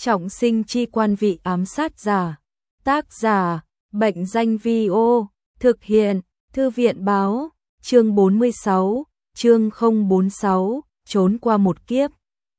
Trọng sinh chi quan vị ám sát giả. Tác giả, Bệnh danh Vi-ô. Thực hiện, Thư viện báo. Chương 46, chương 046, trốn qua một kiếp.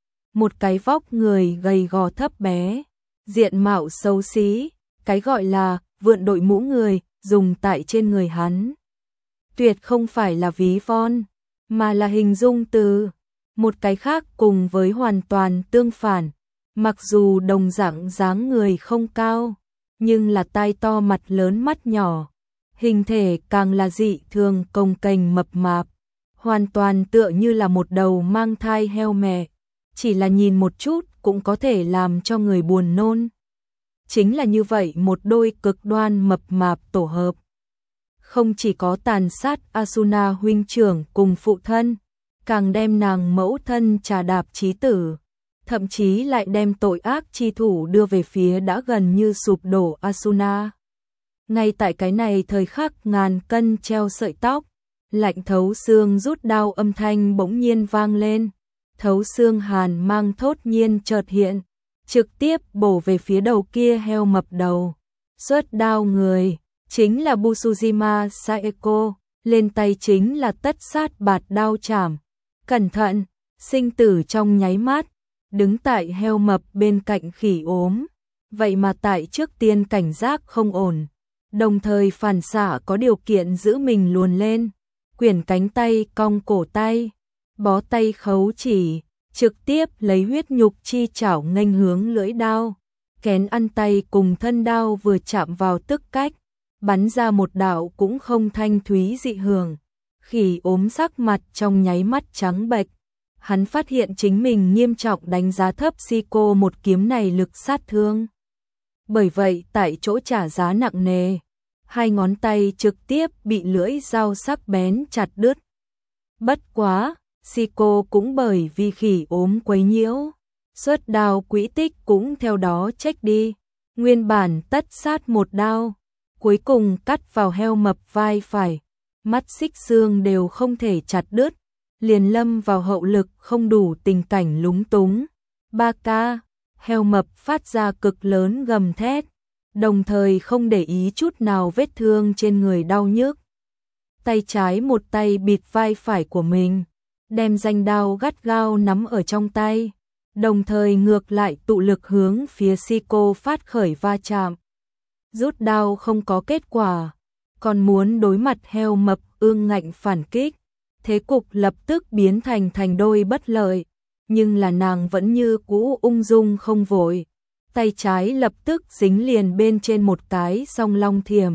Một cái vóc người gầy gò thấp bé, diện mạo xấu xí, cái gọi là vượn đội mũ người, dùng tại trên người hắn. Tuyệt không phải là ví von, mà là hình dung từ một cái khác cùng với hoàn toàn tương phản. Mặc dù đồng dạng dáng người không cao, nhưng là tai to mặt lớn mắt nhỏ, hình thể càng là dị thường cồng kềnh mập mạp, hoàn toàn tựa như là một đầu mang thai heo mẹ, chỉ là nhìn một chút cũng có thể làm cho người buồn nôn. Chính là như vậy một đôi cực đoan mập mạp tổ hợp. Không chỉ có tàn sát Asuna huynh trưởng cùng phụ thân, càng đem nàng mẫu thân trà đạp chí tử, thậm chí lại đem tội ác chi thủ đưa về phía đã gần như sụp đổ Asuna. Ngay tại cái này thời khắc ngàn cân treo sợi tóc, lạnh thấu xương rút đao âm thanh bỗng nhiên vang lên, thấu xương hàn mang thốt nhiên chợt hiện, trực tiếp bổ về phía đầu kia heo mập đầu. Xuất đao người chính là Busujima Saeko, lên tay chính là tất sát bạt đao chảm. Cẩn thận, sinh tử trong nháy mắt, đứng tại heo mập bên cạnh khỉ ốm, vậy mà tại trước tiên cảnh giác không ổn, đồng thời phản xạ có điều kiện giữ mình luồn lên, quyển cánh tay cong cổ tay, bó tay khấu chỉ, trực tiếp lấy huyết nhục chi chảo nghênh hướng lưỡi đao, kén ăn tay cùng thân đao vừa chạm vào tức cách, bắn ra một đạo cũng không thanh thúy dị hưởng. Khỉ ốm sắc mặt trong nháy mắt trắng bệch, hắn phát hiện chính mình nghiêm trọng đánh giá thấp Siko một kiếm này lực sát thương. Bởi vậy tại chỗ trả giá nặng nề, hai ngón tay trực tiếp bị lưỡi dao sắc bén chặt đứt. Bất quá, Siko cũng bởi vì khỉ ốm quấy nhiễu, xuất đao quỹ tích cũng theo đó trách đi, nguyên bản tất sát một đao, cuối cùng cắt vào heo mập vai phải, mắt xích xương đều không thể chặt đứt, liền lâm vào hậu lực không đủ tình cảnh lúng túng. Ba ca, heo mập phát ra cực lớn gầm thét, đồng thời không để ý chút nào vết thương trên người đau nhức. Tay trái một tay bịt vai phải của mình, đem danh đao gắt gao nắm ở trong tay, đồng thời ngược lại tụ lực hướng phía Siko phát khởi va chạm. Rút đao không có kết quả, còn muốn đối mặt heo mập ương ngạnh phản kích, thế cục lập tức biến thành đôi bất lợi, nhưng là nàng vẫn như cũ ung dung không vội, tay trái lập tức dính liền bên trên một cái song long thiểm.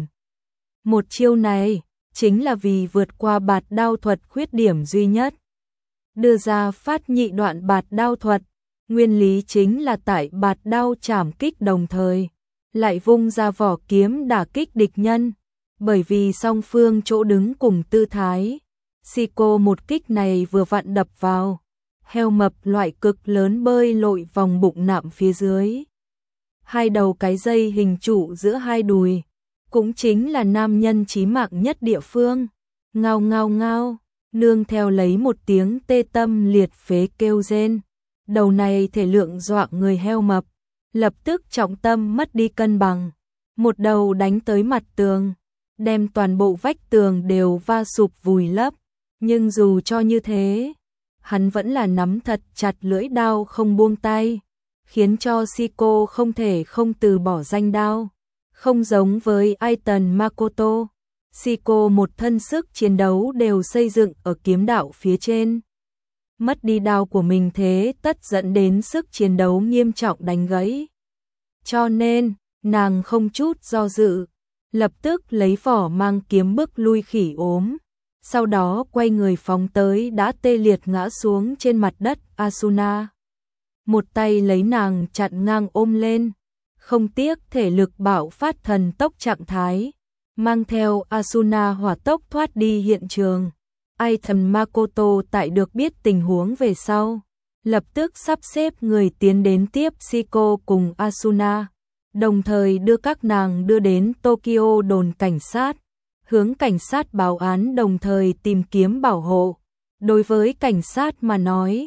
Một chiêu này chính là vì vượt qua bạt đao thuật khuyết điểm duy nhất, đưa ra phát nhị đoạn bạt đao thuật, nguyên lý chính là tại bạt đao chảm kích đồng thời lại vung ra vỏ kiếm đả kích địch nhân. Bởi vì song phương chỗ đứng cùng tư thái, Siko một kích này vừa vặn đập vào heo mập loại cực lớn bơi lội vòng bụng nạm phía dưới. Hai đầu cái dây hình trụ giữa hai đùi, cũng chính là nam nhân chí mạng nhất địa phương. Ngao ngao ngao, nương theo lấy một tiếng tê tâm liệt phế kêu rên. Đầu này thể lượng dọa người heo mập, lập tức trọng tâm mất đi cân bằng, một đầu đánh tới mặt tường, đem toàn bộ vách tường đều va sụp vùi lấp, nhưng dù cho như thế, hắn vẫn là nắm thật chặt lưỡi đao không buông tay, khiến cho Siko không thể không từ bỏ danh đao. Không giống với Aiton Makoto, Siko một thân sức chiến đấu đều xây dựng ở kiếm đạo phía trên. Mất đi đao của mình thế tất dẫn đến sức chiến đấu nghiêm trọng đánh gãy. Cho nên, nàng không chút do dự, lập tức lấy vỏ mang kiếm bức lui khỉ ốm, sau đó quay người phóng tới đã tê liệt ngã xuống trên mặt đất Asuna. Một tay lấy nàng chặn ngang ôm lên, không tiếc thể lực bạo phát thần tốc trạng thái, mang theo Asuna hỏa tốc thoát đi hiện trường. Aiton Makoto tại được biết tình huống về sau, lập tức sắp xếp người tiến đến tiếp Siko cùng Asuna, đồng thời đưa các nàng đưa đến Tokyo đồn cảnh sát, hướng cảnh sát báo án đồng thời tìm kiếm bảo hộ. Đối với cảnh sát mà nói,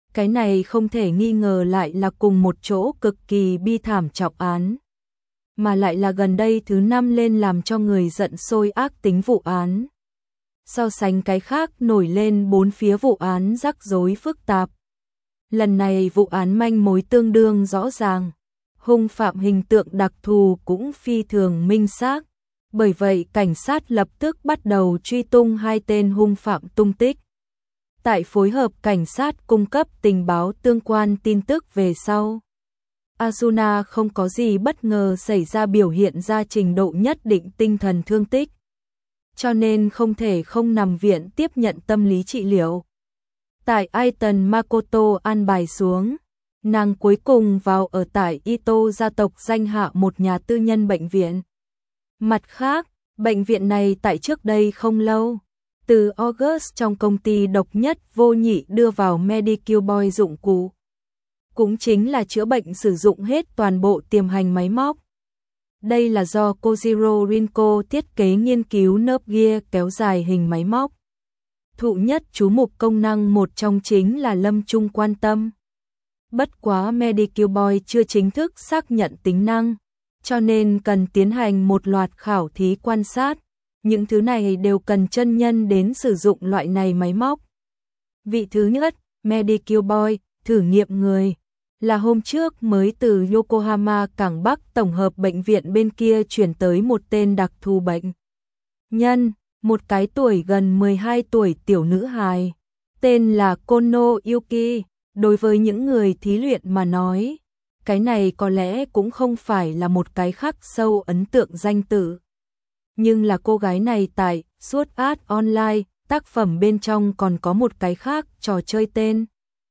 Cái này không thể nghi ngờ lại là cùng một chỗ cực kỳ bi thảm trọng án, mà lại là gần đây thứ 5 lên làm cho người giận sôi ác tính vụ án. So sánh cái khác nổi lên bốn phía vụ án rắc rối phức tạp. Lần này vụ án manh mối tương đương rõ ràng, hung phạm hình tượng đặc thù cũng phi thường minh xác. Bởi vậy cảnh sát lập tức bắt đầu truy tung hai tên hung phạm tung tích. Tại phối hợp cảnh sát cung cấp tình báo tương quan tin tức về sau, Asuna không có gì bất ngờ xảy ra, biểu hiện ra trình độ nhất định tinh thần thương tích, cho nên không thể không nằm viện tiếp nhận tâm lý trị liệu. Tại Aiton Makoto an bài xuống, nàng cuối cùng vào ở tại Ito gia tộc danh hạ một nhà tư nhân bệnh viện. Mặt khác, bệnh viện này tại trước đây không lâu, từ August trong công ty độc nhất vô nhị đưa vào Medicure Boy dụng cụ. Cũng chính là chữa bệnh sử dụng hết toàn bộ tiềm hành máy móc. Đây là do Kojiro Rinko thiết kế nghiên cứu nớp gear kéo dài hình máy móc. Thụ nhất chú mục công năng một trong chính là lâm trung quan tâm. Bất quá Medicure Boy chưa chính thức xác nhận tính năng, cho nên cần tiến hành một loạt khảo thí quan sát. Những thứ này đều cần chân nhân đến sử dụng loại này máy móc. Vị thứ nhất, Medicure Boy, thử nghiệm người, là hôm trước mới từ Yokohama cảng Bắc tổng hợp bệnh viện bên kia chuyển tới một tên đặc thù bệnh nhân, một cái tuổi gần 12 tuổi tiểu nữ hài, tên là Kono Yuki. Đối với những người thí luyện mà nói, cái này có lẽ cũng không phải là một cái khắc sâu ấn tượng danh tự. Nhưng là cô gái này tại Sword Art Online, tác phẩm bên trong còn có một cái khác trò chơi tên.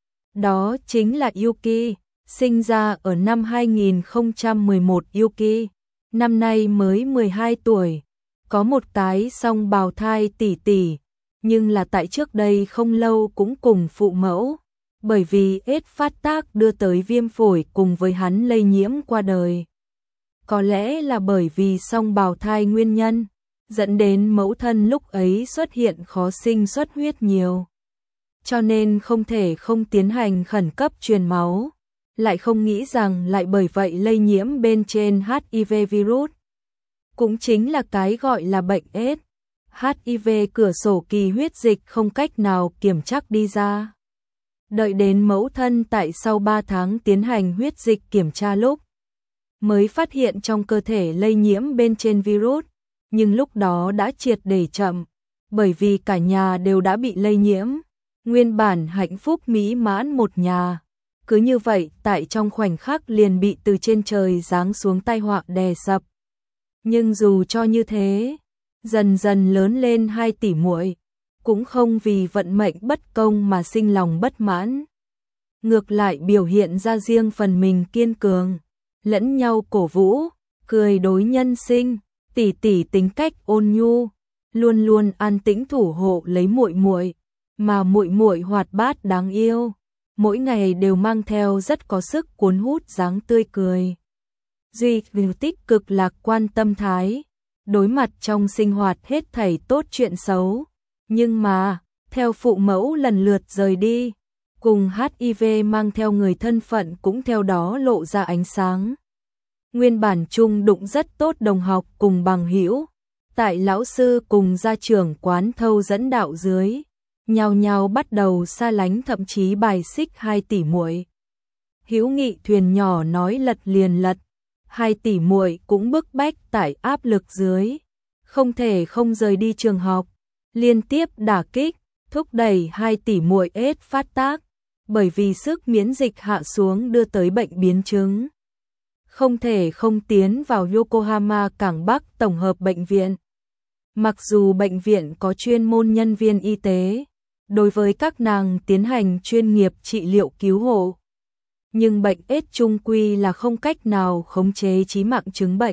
Đó chính là Yuki, sinh ra ở năm 2011 Yuki, năm nay mới 12 tuổi, có một cái song bào thai tỷ tỷ, nhưng là tại trước đây không lâu cũng cùng phụ mẫu, bởi vì AIDS phát tác đưa tới viêm phổi cùng với hắn lây nhiễm qua đời. Có lẽ là bởi vì song bào thai nguyên nhân, dẫn đến mẫu thân lúc ấy xuất hiện khó sinh xuất huyết nhiều. Cho nên không thể không tiến hành khẩn cấp truyền máu, lại không nghĩ rằng lại bởi vậy lây nhiễm bên trên HIV virus. Cũng chính là cái gọi là bệnh AIDS. HIV cửa sổ kỳ huyết dịch không cách nào kiểm chắc đi ra. Đợi đến mẫu thân tại sau 3 tháng tiến hành huyết dịch kiểm tra lúc, mới phát hiện trong cơ thể lây nhiễm bên trên virus, nhưng lúc đó đã triệt để chậm, bởi vì cả nhà đều đã bị lây nhiễm. Nguyên bản hạnh phúc mỹ mãn một nhà, cứ như vậy tại trong khoảnh khắc liền bị từ trên trời giáng xuống tai họa đè sập. Nhưng dù cho như thế, dần dần lớn lên hai tỷ muội, cũng không vì vận mệnh bất công mà sinh lòng bất mãn. Ngược lại biểu hiện ra riêng phần mình kiên cường, lẫn nhau cổ vũ, cười đối nhân sinh, tỷ tỷ tính cách ôn nhu, luôn luôn an tĩnh thủ hộ lấy muội muội, mà muội muội hoạt bát đáng yêu, mỗi ngày đều mang theo rất có sức cuốn hút dáng tươi cười. Duy tích cực lạc quan tâm thái, đối mặt trong sinh hoạt hết thảy tốt chuyện xấu, nhưng mà theo phụ mẫu lần lượt rời đi, cùng HIV mang theo người thân phận cũng theo đó lộ ra ánh sáng. Nguyên bản chung đụng rất tốt đồng học cùng bằng hữu, tại lão sư cùng gia trưởng quán thâu dẫn đạo dưới, nhao nhao bắt đầu xa lánh thậm chí bài xích hai tỷ muội. Hữu nghị thuyền nhỏ nói lật liền lật, hai tỷ muội cũng bức bách tại áp lực dưới, không thể không rời đi trường học, liên tiếp đả kích, thúc đẩy hai tỷ muội AIDS phát tác, bởi vì sức miễn dịch hạ xuống đưa tới bệnh biến chứng. Không thể không tiến vào Yokohama cảng Bắc tổng hợp bệnh viện. Mặc dù bệnh viện có chuyên môn nhân viên y tế, đối với các nàng tiến hành chuyên nghiệp trị liệu cứu hộ, nhưng bệnh AIDS chung quy là không cách nào khống chế chí mạng chứng bệnh.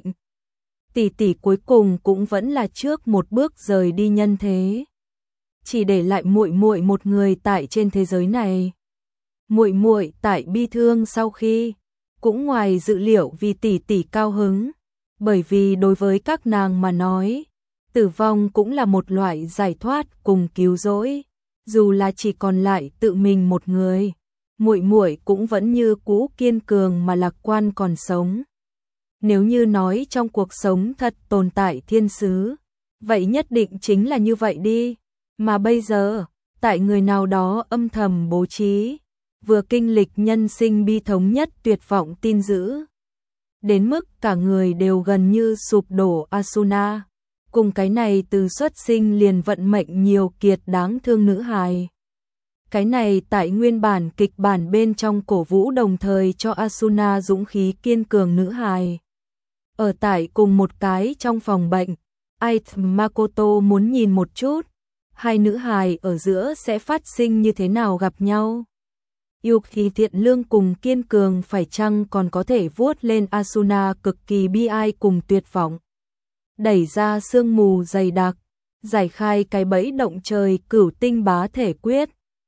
Tỷ tỷ cuối cùng cũng vẫn là trước một bước rời đi nhân thế, chỉ để lại muội muội một người tại trên thế giới này. Muội muội tại bi thương sau khi, cũng ngoài dự liệu vì tỷ tỷ cao hứng, bởi vì đối với các nàng mà nói, tử vong cũng là một loại giải thoát cùng cứu rỗi, dù là chỉ còn lại tự mình một người. muội muội cũng vẫn như cũ kiên cường mà lạc quan còn sống. Nếu như nói trong cuộc sống thật tồn tại thiên sứ, vậy nhất định chính là như vậy đi. Mà bây giờ, tại người nào đó âm thầm bố trí, vừa kinh lịch nhân sinh bi thống nhất tuyệt vọng tin dữ, đến mức cả người đều gần như sụp đổ Asuna, cùng cái này từ xuất sinh liền vận mệnh nhiều kiệt đáng thương nữ hài. Cái này tại nguyên bản kịch bản bên trong cổ vũ đồng thời cho Asuna dũng khí kiên cường nữ hài. Ở tại cùng một cái trong phòng bệnh, Ait Makoto muốn nhìn một chút, hai nữ hài ở giữa sẽ phát sinh như thế nào gặp nhau. Yuki thiện lương cùng kiên cường phải chăng còn có thể vuốt lên Asuna cực kỳ bi ai cùng tuyệt vọng. Đẩy ra sương mù dày đặc, giải khai cái bẫy động trời cửu tinh bá thể quyết,